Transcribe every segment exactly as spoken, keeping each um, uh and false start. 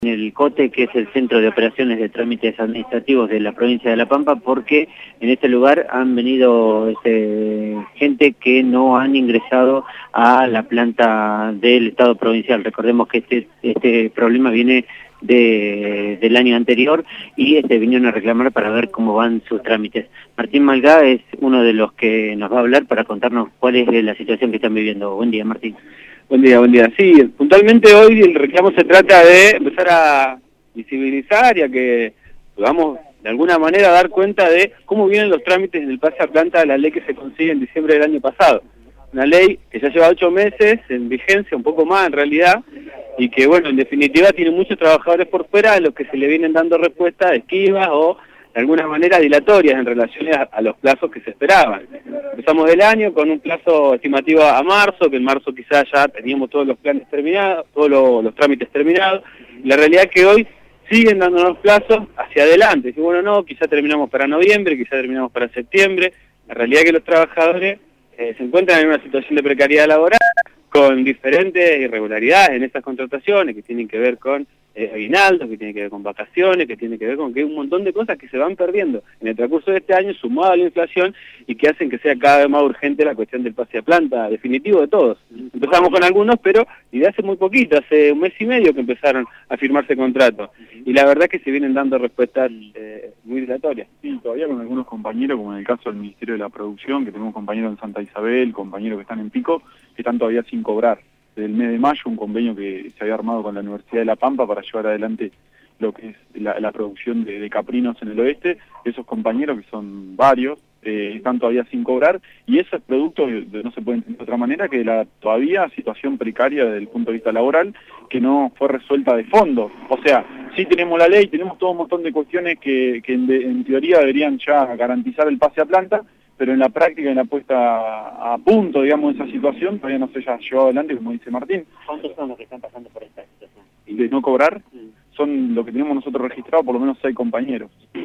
en el COTE, que es el Centro de Operaciones de Trámites Administrativos de la provincia de La Pampa, porque en este lugar han venido este, gente que no han ingresado a la planta del Estado provincial. Recordemos que este, este problema viene de, del año anterior y este, vinieron a reclamar para ver cómo van sus trámites. Martín Malgá es uno de los que nos va a hablar para contarnos cuál es la situación que están viviendo. Buen día, Martín. Buen día, buen día. Sí, puntualmente hoy el reclamo se trata de empezar a visibilizar y a que podamos de alguna manera dar cuenta de cómo vienen los trámites del pase a planta de la ley que se consigue en diciembre del año pasado. Una ley que ya lleva ocho meses en vigencia, un poco más en realidad, y que bueno, en definitiva tiene muchos trabajadores por fuera a los que se le vienen dando respuestas esquivas o de alguna manera dilatorias en relación a, a los plazos que se esperaban. Empezamos el año con un plazo estimativo a marzo, que en marzo quizás ya teníamos todos los planes terminados, todos los, los trámites terminados, y la realidad es que hoy siguen dándonos plazos hacia adelante. Y bueno, no, quizás terminamos para noviembre, quizás terminamos para septiembre. La realidad es que los trabajadores eh, se encuentran en una situación de precariedad laboral, con diferentes irregularidades en estas contrataciones que tienen que ver con eh, aguinaldos, que tienen que ver con vacaciones, que tienen que ver con que hay un montón de cosas que se van perdiendo en el transcurso de este año, sumado a la inflación, y que hacen que sea cada vez más urgente la cuestión del pase a planta, definitivo de todos. Empezamos con algunos, pero y de hace muy poquito, hace un mes y medio que empezaron a firmarse contratos, y la verdad es que se vienen dando respuestas eh, muy dilatorias. Sí, todavía con algunos compañeros, como en el caso del Ministerio de la Producción, que tenemos compañeros en Santa Isabel, compañeros que están en Pico, que están todavía sin cobrar. Desde el mes de mayo, un convenio que se había armado con la Universidad de La Pampa para llevar adelante lo que es la, la producción de, de caprinos en el oeste. Esos compañeros, que son varios, eh, están todavía sin cobrar, y eso es producto, de, de, no se puede entender de otra manera, que la todavía situación precaria desde el punto de vista laboral, que no fue resuelta de fondo. O sea, sí tenemos la ley, tenemos todo un montón de cuestiones que, que en, de, en teoría deberían ya garantizar el pase a planta, pero en la práctica, en la puesta a punto, digamos, de esa situación, todavía no se ha llevado adelante, como dice Martín. ¿Cuántos son los que están pasando por esta situación? Y de no cobrar, Sí. son lo que tenemos nosotros registrado, por lo menos seis compañeros.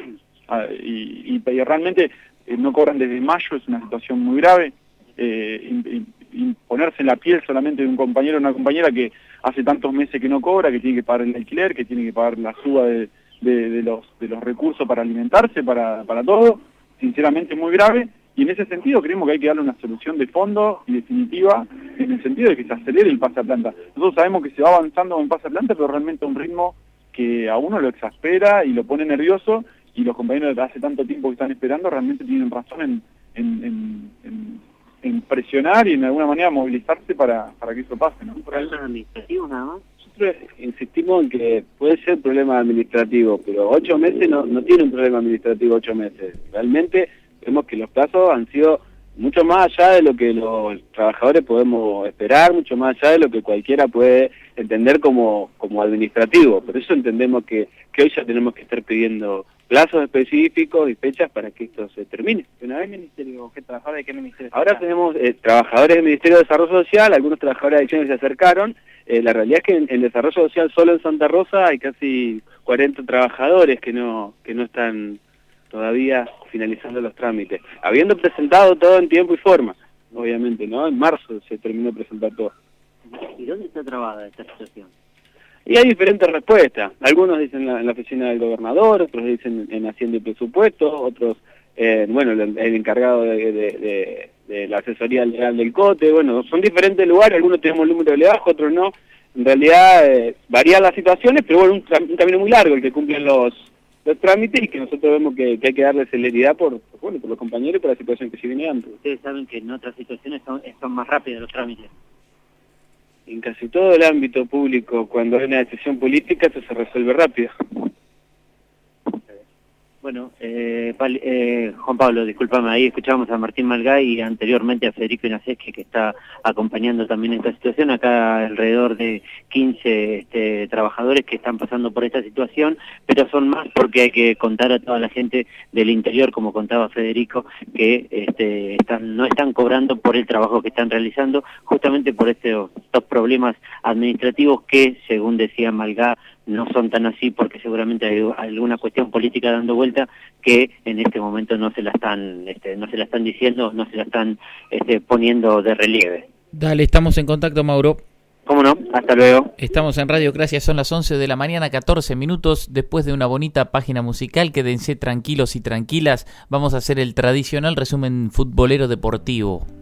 Ah, y, y, y realmente eh, no cobran desde mayo, es una situación muy grave. Eh, in, in, ponerse en la piel solamente de un compañero o una compañera que hace tantos meses que no cobra, que tiene que pagar el alquiler, que tiene que pagar la suba de, de, de, los, de los recursos para alimentarse, para, para todo, sinceramente muy grave. Y en ese sentido creemos que hay que darle una solución de fondo y definitiva, en el sentido de que se acelere el pase a planta. Nosotros sabemos que se va avanzando en el pase a planta, pero realmente a un ritmo que a uno lo exaspera y lo pone nervioso, y los compañeros de hace tanto tiempo que están esperando realmente tienen razón en, en, en, en, en presionar y en alguna manera movilizarse para, para que eso pase, ¿no? ¿Problemas administrativos nada más? Nosotros insistimos en que puede ser problema administrativo, pero ocho meses no, no tiene un problema administrativo ocho meses. Realmente vemos que los plazos han sido mucho más allá de lo que los trabajadores podemos esperar, mucho más allá de lo que cualquiera puede entender como, como administrativo. Por eso entendemos que, que hoy ya tenemos que estar pidiendo plazos específicos y fechas para que esto se termine. ¿Una vez ministerio? ¿Qué trabajador de qué ministerio? Ahora tenemos eh, trabajadores del Ministerio de Desarrollo Social, algunos trabajadores de adicción que se acercaron. Eh, la realidad es que en, en Desarrollo Social solo en Santa Rosa hay casi cuarenta trabajadores que no, que no están todavía finalizando los trámites, habiendo presentado todo en tiempo y forma, obviamente, ¿no? En marzo se terminó de presentar todo. ¿Y dónde está trabada esta situación? Y hay diferentes respuestas. Algunos dicen en la, en la oficina del gobernador, otros dicen en Hacienda y Presupuesto, otros, eh, bueno, el, el encargado de, de, de, de la asesoría legal del COTE. Bueno, son diferentes lugares, algunos tenemos el número de bajo, otros no. En realidad eh, varían las situaciones, pero bueno, un, un camino muy largo el que cumplen los los trámites, y que nosotros vemos que, que hay que darle celeridad por, por, bueno, por los compañeros y por la situación que se viene dando. Ustedes saben que en otras situaciones son, son más rápidos los trámites. En casi todo el ámbito público, cuando hay una decisión política, eso se resuelve rápido. Bueno, eh, eh, Juan Pablo, discúlpame, ahí escuchábamos a Martín Malgá y anteriormente a Federico Inaseschi, que está acompañando también esta situación. Acá alrededor de quince este, trabajadores que están pasando por esta situación, pero son más porque hay que contar a toda la gente del interior, como contaba Federico, que este, están, no están cobrando por el trabajo que están realizando, justamente por estos, estos problemas administrativos que, según decía Malgá, no son tan así porque seguramente hay alguna cuestión política dando vuelta que en este momento no se la están este, no se la están diciendo, no se la están este, poniendo de relieve. Dale, estamos en contacto, Mauro. Cómo no, hasta luego. Estamos en Radiocracia, son las once de la mañana, catorce minutos. Después de una bonita página musical, quédense tranquilos y tranquilas. Vamos a hacer el tradicional resumen futbolero deportivo.